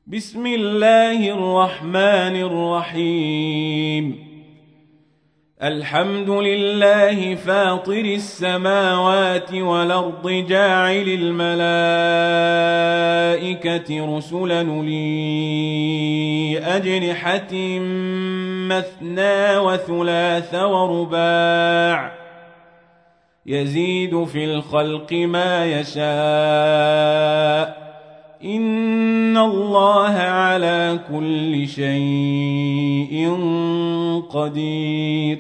بسم الله الرحمن الرحيم الحمد لله فاطر السماوات والأرض جاعل الملائكة رسلا أولي أجنحة مثنى وثلاث ورباع يزيد في الخلق ما يشاء إن الله على كل شيء قدير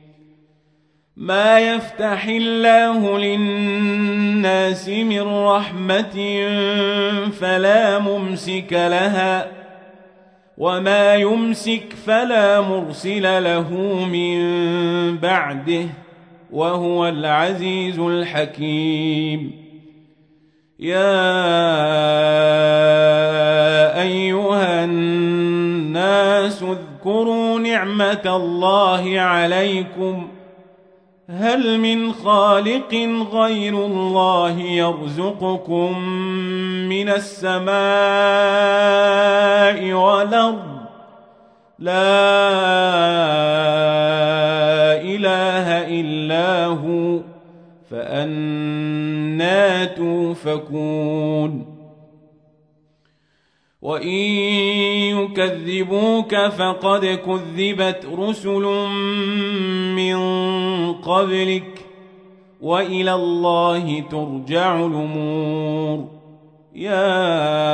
ما يفتح الله للناس من رحمة فلا ممسك لها وما يمسك فلا مرسل له من بعده وهو العزيز الحكيم يا أيها الناس اذكروا نعمة الله عليكم هل من خالق غير الله يرزقكم من السماء والأرض لا إله إلا هو فأنى توفكون وإن يكذبوك فقد كذبت رسل من قبلك وإلى الله ترجع الأمور يا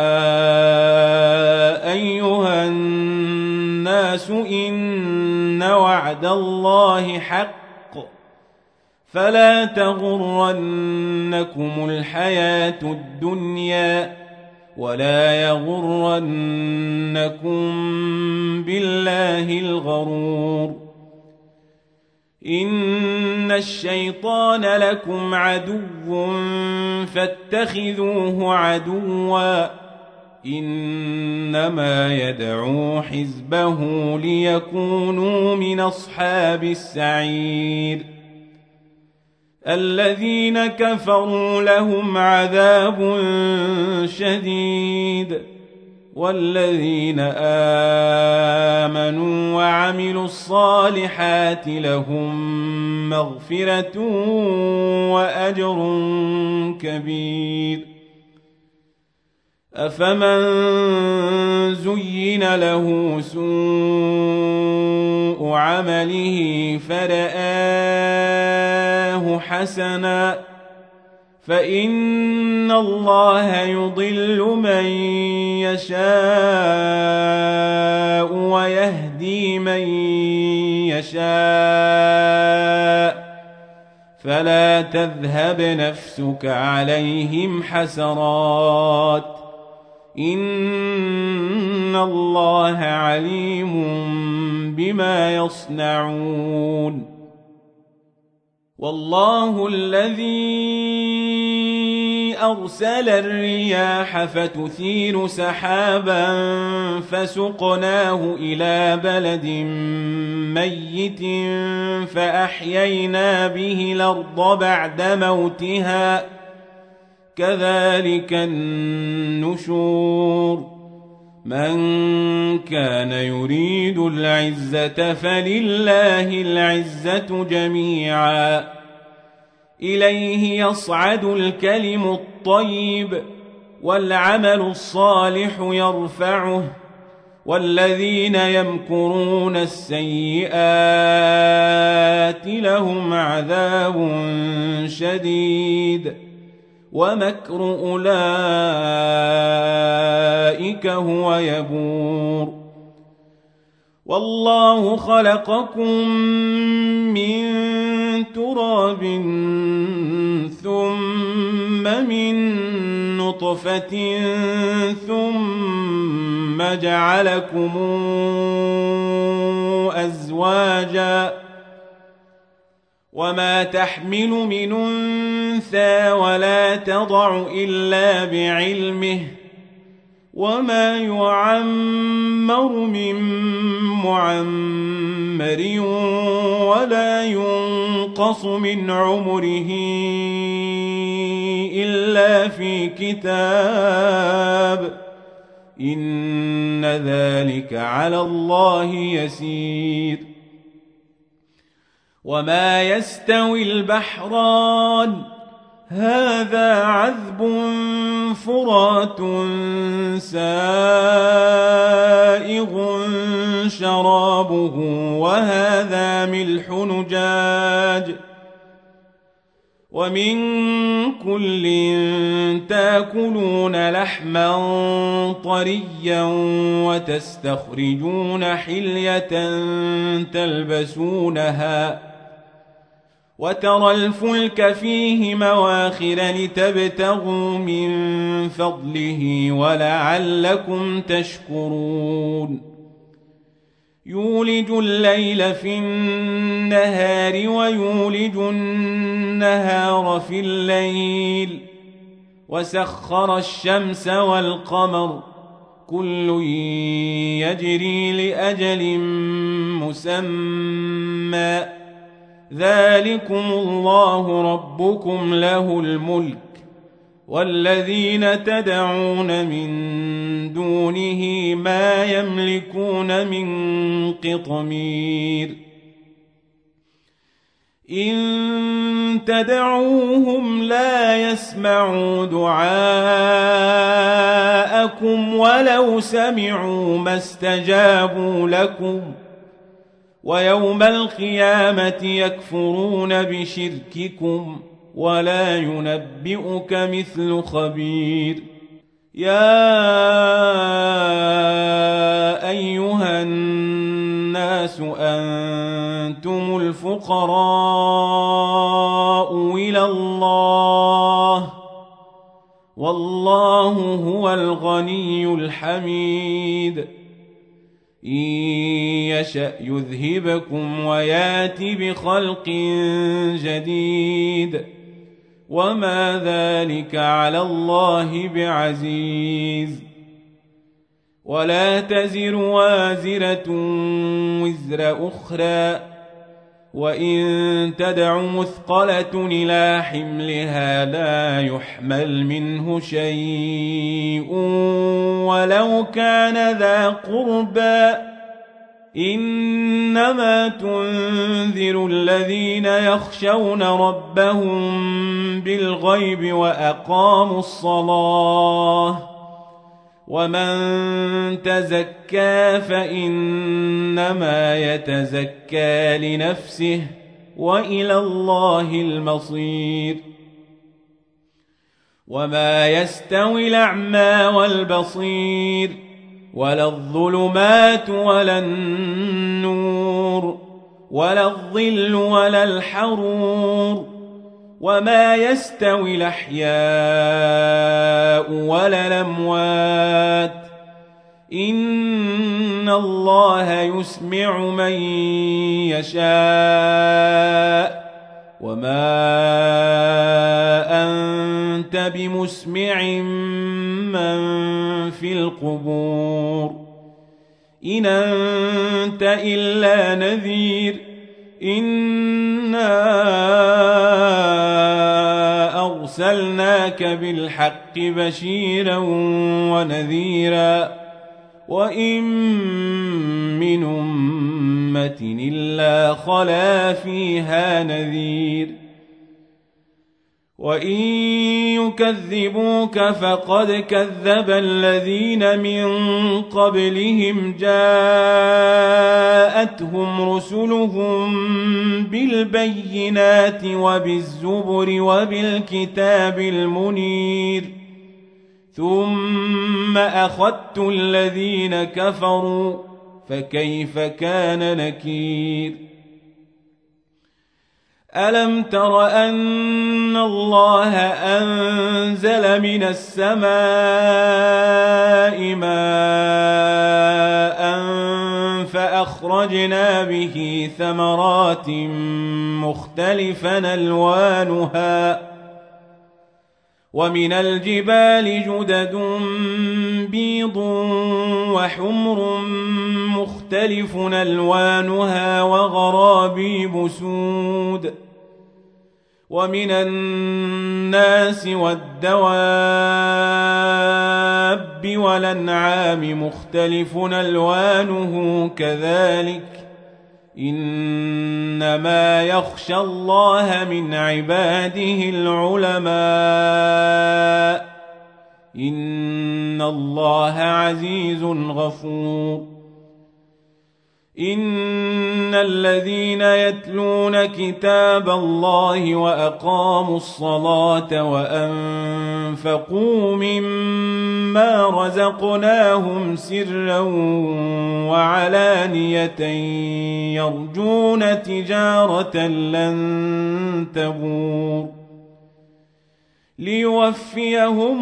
أيها الناس إن وعد الله حق فلا تغرنكم الحياة الدنيا ولا يغرنكم بالله الغرور إن الشيطان لكم عدو فاتخذوه عدوا إنما يدعو حزبه ليكونوا من أصحاب السعير الذين كفروا لهم عذاب شديد والذين آمنوا وعملوا الصالحات لهم مغفرة وأجر كبير أفمن زين له سوء عمله فرآه حسنا فإن الله يضل من يشاء ويهدي من يشاء فلا تذهب نفسك عليهم حسرات إن الله عليم بما يصنعون والله الذي أرسل الرياح فتثير سحابا فسقناه إلى بلد ميت فأحيينا به الأرض بعد موتها كذلك النشور من كان يريد العزة فلله العزة جميعا إليه يصعد الكلم الطيب والعمل الصالح يرفعه والذين يمكرون السيئات لهم عذاب شديد ومكر أولئك هو يبور والله خلقكم من تراب ثم من نطفة ثم جعلكم أزواجا وما تحمل من أنثى ولا تضع إلا بعلمه وما يعمر من معمر ولا ينقص من عمره إلا في كتاب إن ذلك على الله يسير. وما يستوي البحران هذا عذب فرات سائغ شرابه وهذا ملح نجاج ومن كل تاكلون لحما طريا وتستخرجون حلية تلبسونها وترى الفلك فيه مواخر لتبتغوا من فضله ولعلكم تشكرون. يولج الليل في النهار ويولج النهار في الليل وسخر الشمس والقمر كل يجري لأجل مسمى ذلكم الله ربكم له الملك والذين تدعون من دونه ما يملكون من قطمير. إن تدعوهم لا يسمعوا دعاءكم ولو سمعوا ما استجابوا لكم ويوم القيامة يكفرون بشرككم ولا ينبئك مثل خبير. يا أيها الناس أنتم الفقراء إلى الله والله هو الغني الحميد. إن يشأ يذهبكم ويات بخلق جديد وما ذلك على الله بعزيز. ولا تزر وازرة وزر أخرى وإن تدع مثقلة إلى حملها لا يحمل منه شيء ولو كان ذا قربى إنما تنذر الذين يخشون ربهم بالغيب وأقاموا الصلاة ومن تزكى فإنما يتزكى لنفسه وإلى الله المصير. وما يستوي الأعمى والبصير ولا الظلمات ولا النور ولا الظل ولا الحرور وما يستوي الأحياء ولا الأموات إن الله يسمع من يشاء وما أنت بمسمع من في القبور إن أنت إلا نذير. إنا أرسلناك بالحق بشيرا ونذيرا وإن من أمة إلا خلا فيها نذير. وإن يكذبوك فقد كذب الذين من قبلهم جاءتهم رسلهم بالبينات وبالزبر وبالكتاب المنير ثم أخذت الذين كفروا فكيف كان نكير. ألم تر أن الله أنزل من السماء ماء فأخرجنا به ثمرات مختلفا ألوانها ومن الجبال جدد بيض وحمر مختلف ألوانها وغرابيب سود ومن الناس والدواب الدواب والأنعام مختلف ألوانه كذلك إنما يخشى الله من عباده العلماء إن الله عزيز غفور إن الذين يتلون كتاب الله وأقاموا الصلاة وأنفقوا مما رزقناهم سرا وعلانية يرجون تجارة لن تبور ليوفيهم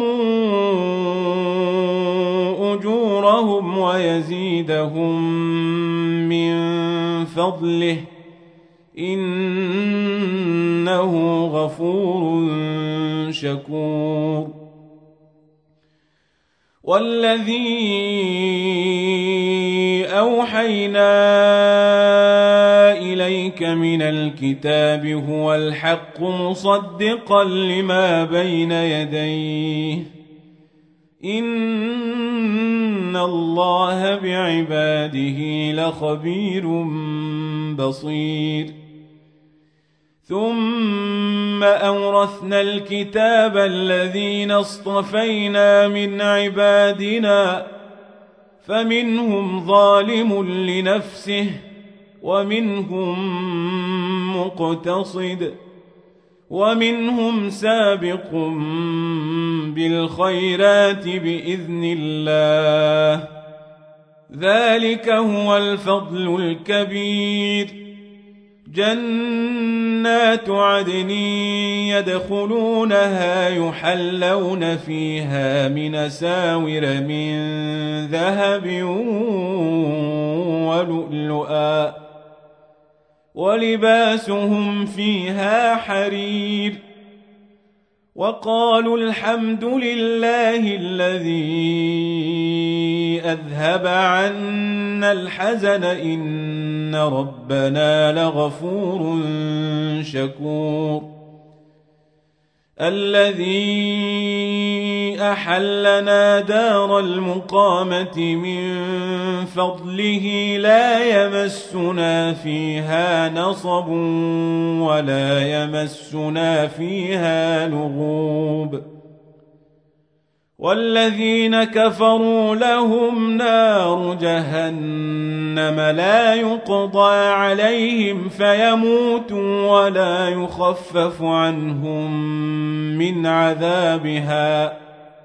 أجورهم ويزيدهم من فضله إنه غفور شكور والذي أوحينا إليك من الكتاب هو الحق مصدقا لما بين يديه إن الله بعباده لخبير بصير ثم أورثنا الكتاب الذين اصطفينا من عبادنا فمنهم ظالم لنفسه ومنهم مقتصد ومنهم سابق بالخيرات بإذن الله ذلك هو الفضل الكبير جنات عدن يدخلونها يحلون فيها من أساور من ذهب ولؤلؤا ولباسهم فيها حرير وقالوا الحمد لله الذي أذهب عنا الحزن إن ربنا لغفور شكور الذي أحلنا دار المقامة من فضله لا يمسنا فيها نصب ولا يمسنا فيها لغوب والذين كفروا لهم نار جهنم لا يقضى عليهم فيموتوا ولا يخفف عنهم من عذابها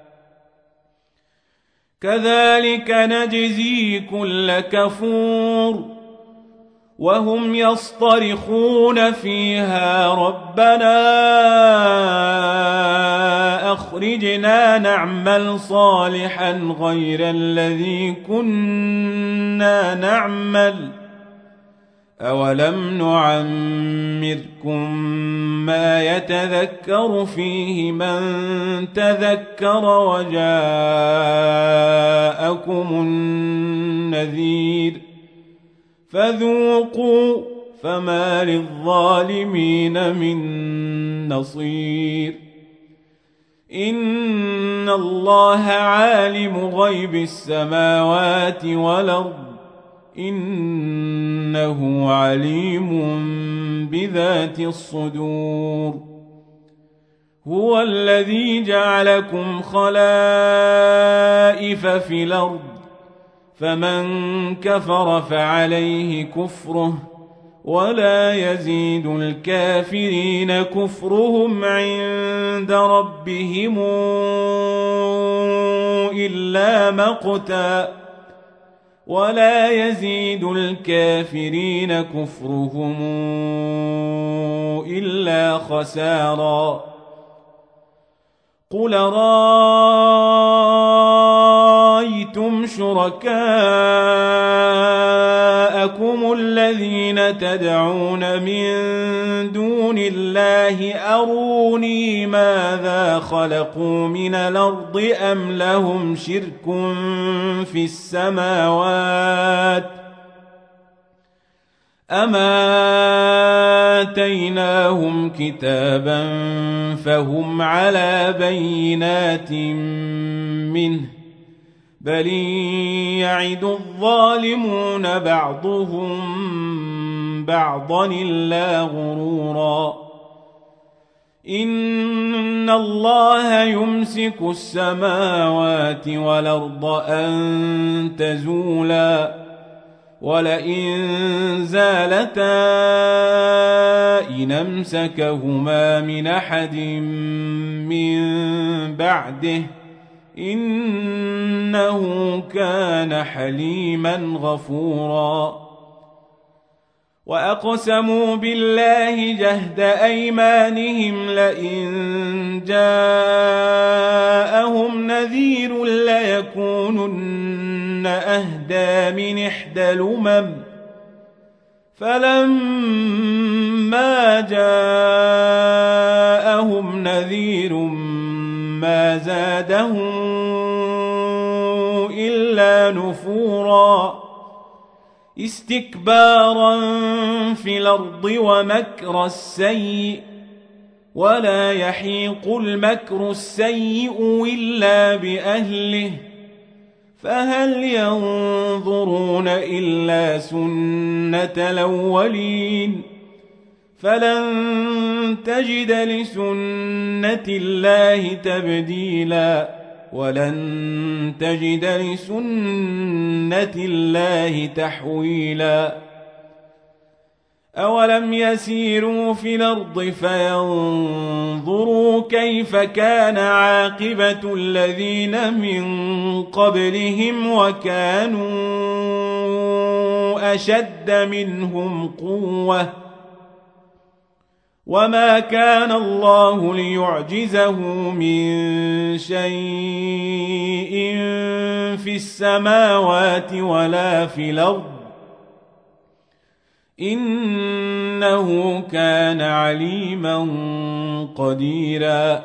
كذلك نجزي كل كفور وهم يصطرخون فيها ربنا أخرجنا نعمل صالحا غير الذي كنا نعمل أولم نعمركم ما يتذكر فيه من تذكر وجاءكم النذير فذوقوا فما للظالمين من نصير إن الله عالم غيب السماوات والأرض إنه عليم بذات الصدور هو الذي جعلكم خلائف في الأرض فمن كفر فعليه كفره ولا يزيد الكافرين كفرهم عند ربهم إلا مقتا ولا يزيد الكافرين كفرهم إلا خسارا قل رأيتم شركاءكم الذين تدعون من دون الله أروني ماذا خلقوا من الأرض أم لهم شرك في السماوات أما آتيناهم كتابا فهم على بينات منه بل يعد الظالمون بعضهم بعضا إلا غرورا إن الله يمسك السماوات والأرض أن تزولا ولئن زالتا إن أمسكهما من أحد من بعده إنه كان حليما غفورا وأقسموا بالله جهد أيمانهم لئن جاءهم نذير ليكونن أهدى من إحدى الأمم فلما جاءهم نذير ما زادهم إلا نفورا استكبارا في الأرض ومكر السيء ولا يحيق المكر السيء إلا بأهله فهل ينظرون إلا سنة الأولين فلن تجد لسنة الله تبديلا ولن تجد لسنة الله تحويلا أولم يسيروا في الأرض فينظروا كيف كان عاقبة الذين من قبلهم وكانوا أشد منهم قوة وما كان الله ليعجزه من شيء في السماوات ولا في الأرض إنه كان عليما قديرا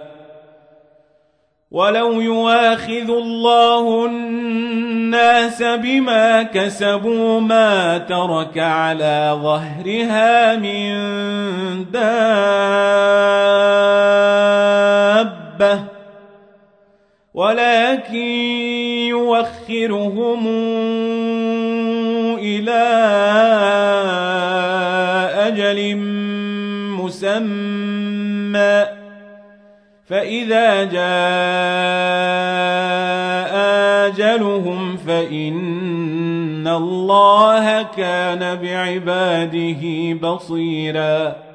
ولو يؤاخذ الله الناس بما كسبوا ما ترك على ظهرها من دابة ولكن يؤخرهم إلى أجل مسمى فإذا جاء أجلهم فإن الله كان بعباده بصيراً